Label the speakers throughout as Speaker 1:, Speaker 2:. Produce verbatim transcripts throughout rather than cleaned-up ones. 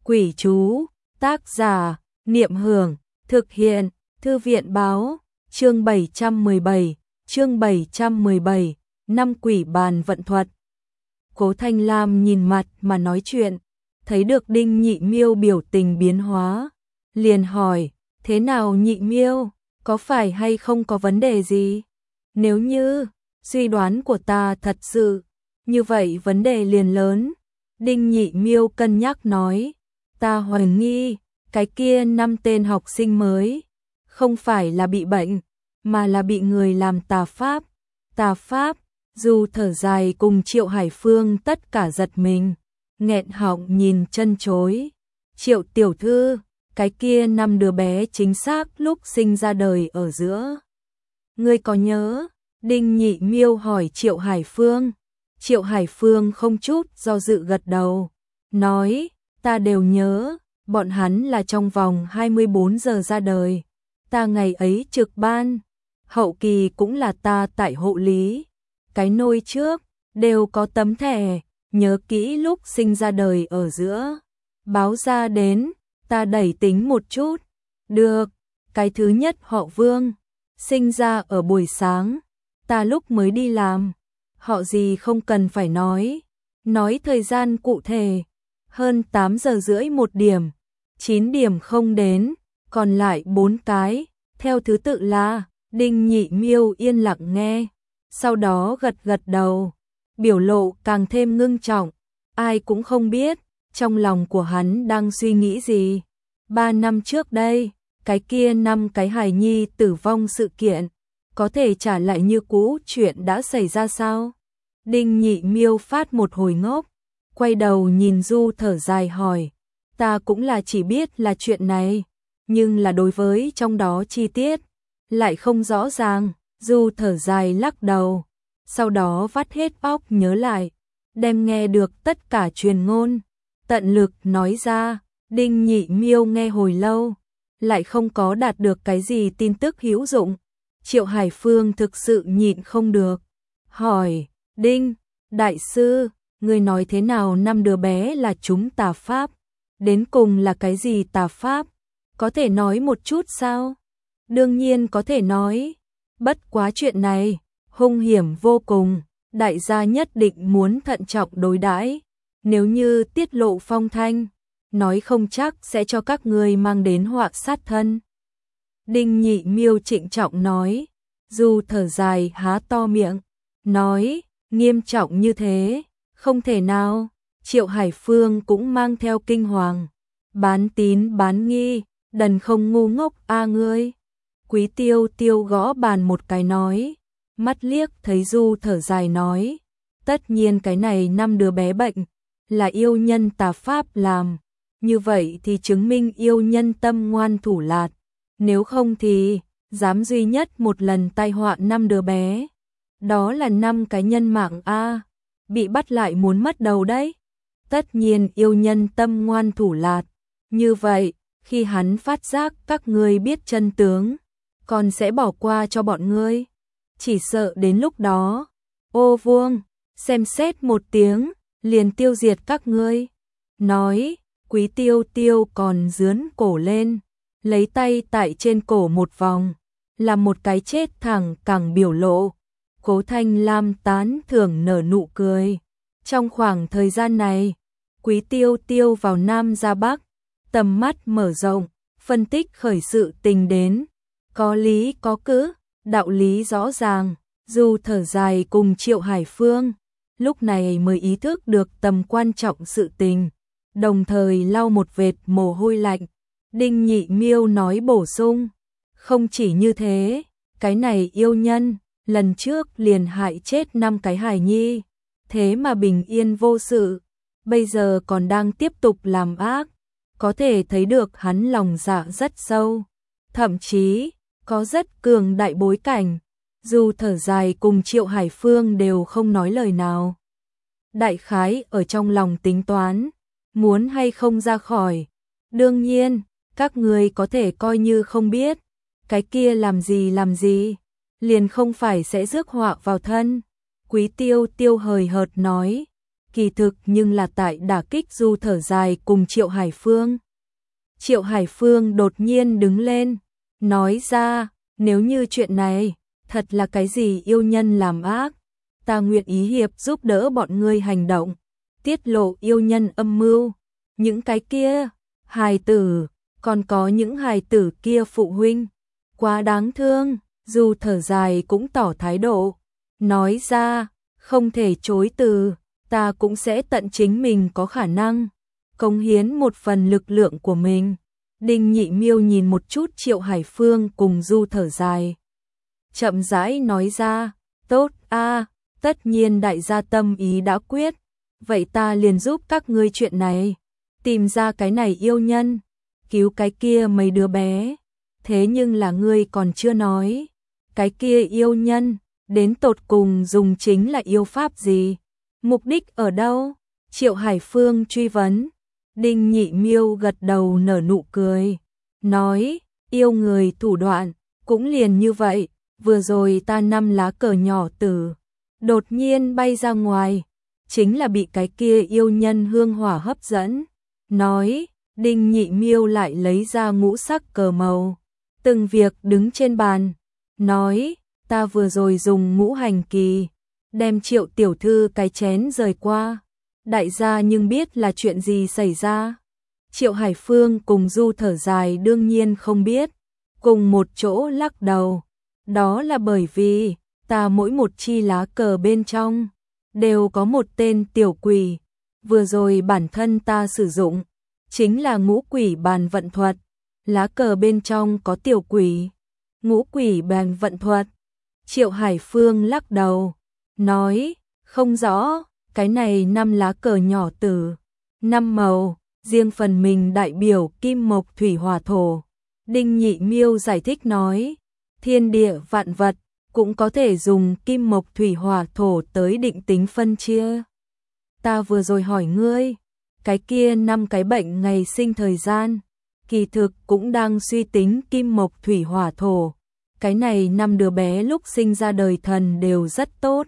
Speaker 1: Quỷ chú, tác giả, Niệm Hưởng, thực hiện, Thư viện báo, chương bảy trăm mười bảy, chương bảy trăm mười bảy, năm quỷ bàn vận thuật. Cố Thanh Lam nhìn mặt mà nói chuyện, thấy được Đinh Nhị Miêu biểu tình biến hóa, liền hỏi, thế nào Nhị Miêu, có phải hay không có vấn đề gì? Nếu như, suy đoán của ta thật sự, như vậy vấn đề liền lớn. Đinh Nhị Miêu cân nhắc nói, ta hoài nghi, cái kia năm tên học sinh mới, không phải là bị bệnh, mà là bị người làm tà pháp. Tà pháp, dù thở dài cùng Triệu Hải Phương tất cả giật mình, nghẹn họng nhìn chân chối. Triệu tiểu thư, cái kia năm đứa bé chính xác lúc sinh ra đời ở giữa. Ngươi có nhớ? Đinh Nhị Miêu hỏi Triệu Hải Phương. Triệu Hải Phương không chút do dự gật đầu, nói, ta đều nhớ, bọn hắn là trong vòng hai mươi bốn giờ ra đời. Ta ngày ấy trực ban, hậu kỳ cũng là ta tại hộ lý. Cái nôi trước, đều có tấm thẻ, nhớ kỹ lúc sinh ra đời ở giữa. Báo ra đến, ta đẩy tính một chút. Được, cái thứ nhất họ Vương, sinh ra ở buổi sáng, ta lúc mới đi làm. Họ gì không cần phải nói, nói thời gian cụ thể, hơn tám giờ rưỡi một điểm, chín điểm không đến, còn lại bốn cái, theo thứ tự là, Đinh Nhị Miêu yên lặng nghe, sau đó gật gật đầu, biểu lộ càng thêm ngưng trọng, ai cũng không biết, trong lòng của hắn đang suy nghĩ gì. Ba năm trước đây, cái kia năm cái hài nhi tử vong sự kiện, có thể trả lại như cũ chuyện đã xảy ra sao? Đinh Nhị Miêu phát một hồi ngốc, quay đầu nhìn Du thở dài hỏi, ta cũng là chỉ biết là chuyện này, nhưng là đối với trong đó chi tiết, lại không rõ ràng. Du thở dài lắc đầu, sau đó vắt hết óc nhớ lại, đem nghe được tất cả truyền ngôn, tận lực nói ra. Đinh Nhị Miêu nghe hồi lâu, lại không có đạt được cái gì tin tức hữu dụng. Triệu Hải Phương thực sự nhịn không được, hỏi, Đinh, đại sư, người nói thế nào năm đứa bé là chúng tà pháp? Đến cùng là cái gì tà pháp? Có thể nói một chút sao? Đương nhiên có thể nói, bất quá chuyện này, hung hiểm vô cùng, đại gia nhất định muốn thận trọng đối đãi. Nếu như tiết lộ phong thanh, nói không chắc sẽ cho các ngươi mang đến họa sát thân. Đinh Nhị Miêu trịnh trọng nói, dù thở dài há to miệng, nói, nghiêm trọng như thế, không thể nào. Triệu Hải Phương cũng mang theo kinh hoàng, bán tín bán nghi, đần không ngu ngốc a ngươi. Quý Tiêu Tiêu gõ bàn một cái nói, mắt liếc thấy Du thở dài nói, tất nhiên cái này năm đứa bé bệnh, là yêu nhân tà pháp làm, như vậy thì chứng minh yêu nhân tâm ngoan thủ lạt, nếu không thì, dám duy nhất một lần tai họa năm đứa bé. Đó là năm cái nhân mạng a, bị bắt lại muốn mất đầu đấy. Tất nhiên yêu nhân tâm ngoan thủ lạt, như vậy, khi hắn phát giác các ngươi biết chân tướng, còn sẽ bỏ qua cho bọn ngươi. Chỉ sợ đến lúc đó, ô vuông, xem xét một tiếng, liền tiêu diệt các ngươi. Nói, Quý Tiêu Tiêu còn dướn cổ lên, lấy tay tại trên cổ một vòng, là một cái chết thẳng cẳng biểu lộ. Cố Thanh Lam tán thưởng nở nụ cười. Trong khoảng thời gian này, Quý Tiêu Tiêu vào Nam ra Bắc, tầm mắt mở rộng, phân tích khởi sự tình đến, có lý có cứ, đạo lý rõ ràng. Dù thở dài cùng Triệu Hải Phương, lúc này mới ý thức được tầm quan trọng sự tình, đồng thời lau một vệt mồ hôi lạnh. Đinh Nhị Miêu nói bổ sung, không chỉ như thế, cái này yêu nhân, lần trước liền hại chết năm cái hài nhi, thế mà bình yên vô sự, bây giờ còn đang tiếp tục làm ác, có thể thấy được hắn lòng dạ rất sâu, thậm chí có rất cường đại bối cảnh. Dù thở dài cùng Triệu Hải Phương đều không nói lời nào, đại khái ở trong lòng tính toán, muốn hay không ra khỏi. Đương nhiên, các người có thể coi như không biết, cái kia làm gì làm gì, liền không phải sẽ rước họa vào thân. Quý Tiêu Tiêu hời hợt nói, kỳ thực nhưng là tại đả kích Du Thở Dài cùng Triệu Hải Phương. Triệu Hải Phương đột nhiên đứng lên, nói ra, nếu như chuyện này, thật là cái gì yêu nhân làm ác, ta nguyện ý hiệp giúp đỡ bọn ngươi hành động, tiết lộ yêu nhân âm mưu, những cái kia, hài tử, còn có những hài tử kia phụ huynh, quá đáng thương, Du Thở Dài cũng tỏ thái độ, nói ra, không thể chối từ, ta cũng sẽ tận chính mình có khả năng, cống hiến một phần lực lượng của mình. Đinh Nhị Miêu nhìn một chút Triệu Hải Phương cùng Du Thở Dài, chậm rãi nói ra, tốt a, tất nhiên đại gia tâm ý đã quyết, vậy ta liền giúp các ngươi chuyện này, tìm ra cái này yêu nhân, cứu cái kia mấy đứa bé, thế nhưng là ngươi còn chưa nói, cái kia yêu nhân, đến tột cùng dùng chính là yêu pháp gì, mục đích ở đâu? Triệu Hải Phương truy vấn. Đinh Nhị Miêu gật đầu nở nụ cười, nói, yêu người thủ đoạn, cũng liền như vậy, vừa rồi ta năm lá cờ nhỏ tử, đột nhiên bay ra ngoài, chính là bị cái kia yêu nhân hương hỏa hấp dẫn, nói, Đinh Nhị Miêu lại lấy ra ngũ sắc cờ màu, từng việc đứng trên bàn, nói, ta vừa rồi dùng ngũ hành kỳ, đem Triệu tiểu thư cái chén rời qua. Đại gia nhưng biết là chuyện gì xảy ra. Triệu Hải Phương cùng Du Thở Dài đương nhiên không biết, cùng một chỗ lắc đầu. Đó là bởi vì, ta mỗi một chi lá cờ bên trong, đều có một tên tiểu quỷ. Vừa rồi bản thân ta sử dụng, chính là ngũ quỷ bàn vận thuật. Lá cờ bên trong có tiểu quỷ, ngũ quỷ bàn vận thuật. Triệu Hải Phương lắc đầu, nói, không rõ. Cái này năm lá cờ nhỏ tử, năm màu, riêng phần mình đại biểu kim mộc thủy hỏa thổ. Đinh Nhị Miêu giải thích nói, thiên địa vạn vật cũng có thể dùng kim mộc thủy hỏa thổ tới định tính phân chia. Ta vừa rồi hỏi ngươi, cái kia năm cái bệnh ngày sinh thời gian, kỳ thực cũng đang suy tính kim mộc thủy hỏa thổ. Cái này năm đứa bé lúc sinh ra đời thần đều rất tốt.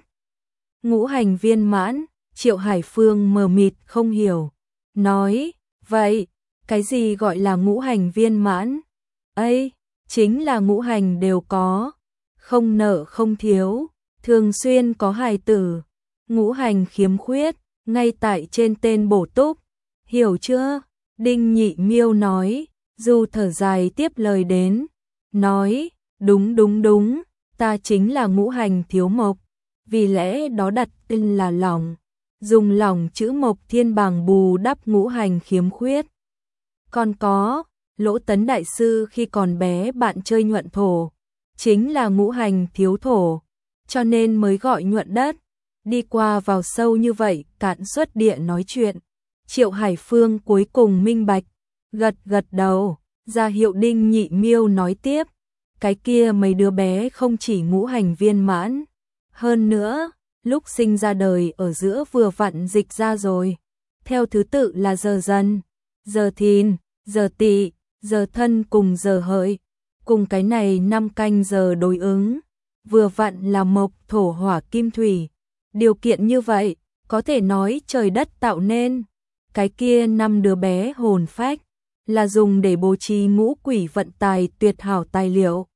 Speaker 1: Ngũ hành viên mãn. Triệu Hải Phương mờ mịt không hiểu, nói, vậy, cái gì gọi là ngũ hành viên mãn? Ấy, chính là ngũ hành đều có, không nợ không thiếu, thường xuyên có hài tử, ngũ hành khiếm khuyết, ngay tại trên tên bổ túc, hiểu chưa? Đinh Nhị Miêu nói, Du Thở Dài tiếp lời đến, nói, đúng đúng đúng, ta chính là ngũ hành thiếu mộc, vì lẽ đó đặt tên là lòng. Dùng lòng chữ mộc thiên bảng bù đắp ngũ hành khiếm khuyết. Còn có, Lỗ Tấn Đại Sư khi còn bé bạn chơi nhuận thổ, chính là ngũ hành thiếu thổ, cho nên mới gọi nhuận đất. Đi qua vào sâu như vậy, cạn xuất địa nói chuyện. Triệu Hải Phương cuối cùng minh bạch, gật gật đầu, ra hiệu Đinh Nhị Miêu nói tiếp. Cái kia mấy đứa bé không chỉ ngũ hành viên mãn, hơn nữa, lúc sinh ra đời ở giữa vừa vặn dịch ra rồi. Theo thứ tự là giờ dần, giờ thìn, giờ tỵ, giờ thân cùng giờ hợi. Cùng cái này năm canh giờ đối ứng. Vừa vặn là mộc, thổ, hỏa, kim, thủy. Điều kiện như vậy, có thể nói trời đất tạo nên. Cái kia năm đứa bé hồn phách, là dùng để bố trí ngũ quỷ vận tài tuyệt hảo tài liệu.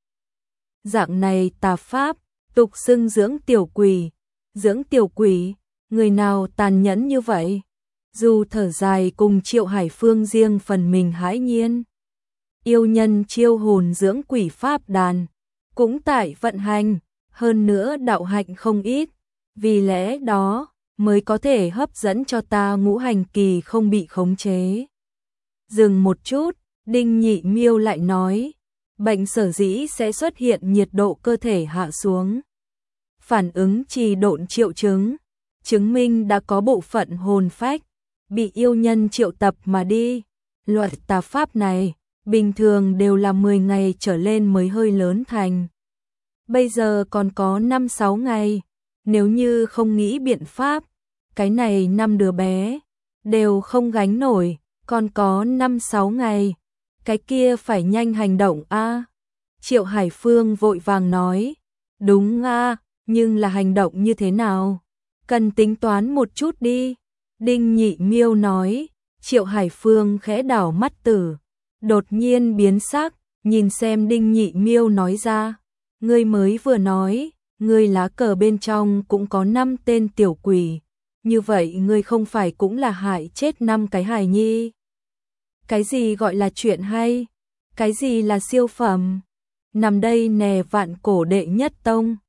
Speaker 1: Dạng này tà pháp, tục xưng dưỡng tiểu quỷ. Dưỡng tiểu quỷ, người nào tàn nhẫn như vậy? Du Thở Dài cùng Triệu Hải Phương riêng phần mình hãi nhiên. Yêu nhân chiêu hồn dưỡng quỷ pháp đàn, cũng tại vận hành, hơn nữa đạo hạnh không ít, vì lẽ đó mới có thể hấp dẫn cho ta ngũ hành kỳ không bị khống chế. Dừng một chút, Đinh Nhị Miêu lại nói, bệnh sở dĩ sẽ xuất hiện nhiệt độ cơ thể hạ xuống. Phản ứng trì độn triệu chứng, chứng minh đã có bộ phận hồn phách, bị yêu nhân triệu tập mà đi. Loại tà pháp này, bình thường đều là mười ngày trở lên mới hơi lớn thành. Bây giờ còn có năm sáu ngày, nếu như không nghĩ biện pháp, cái này năm đứa bé, đều không gánh nổi, còn có năm sáu ngày, cái kia phải nhanh hành động a. Triệu Hải Phương vội vàng nói, đúng a, nhưng là hành động như thế nào? Cần tính toán một chút đi. Đinh Nhị Miêu nói. Triệu Hải Phương khẽ đảo mắt tử, đột nhiên biến sắc, nhìn xem Đinh Nhị Miêu nói ra. Ngươi mới vừa nói, ngươi lá cờ bên trong cũng có năm tên tiểu quỷ. Như vậy ngươi không phải cũng là hại chết năm cái hài nhi? Cái gì gọi là chuyện hay? Cái gì là siêu phẩm? Nằm đây nè vạn cổ đệ nhất tông.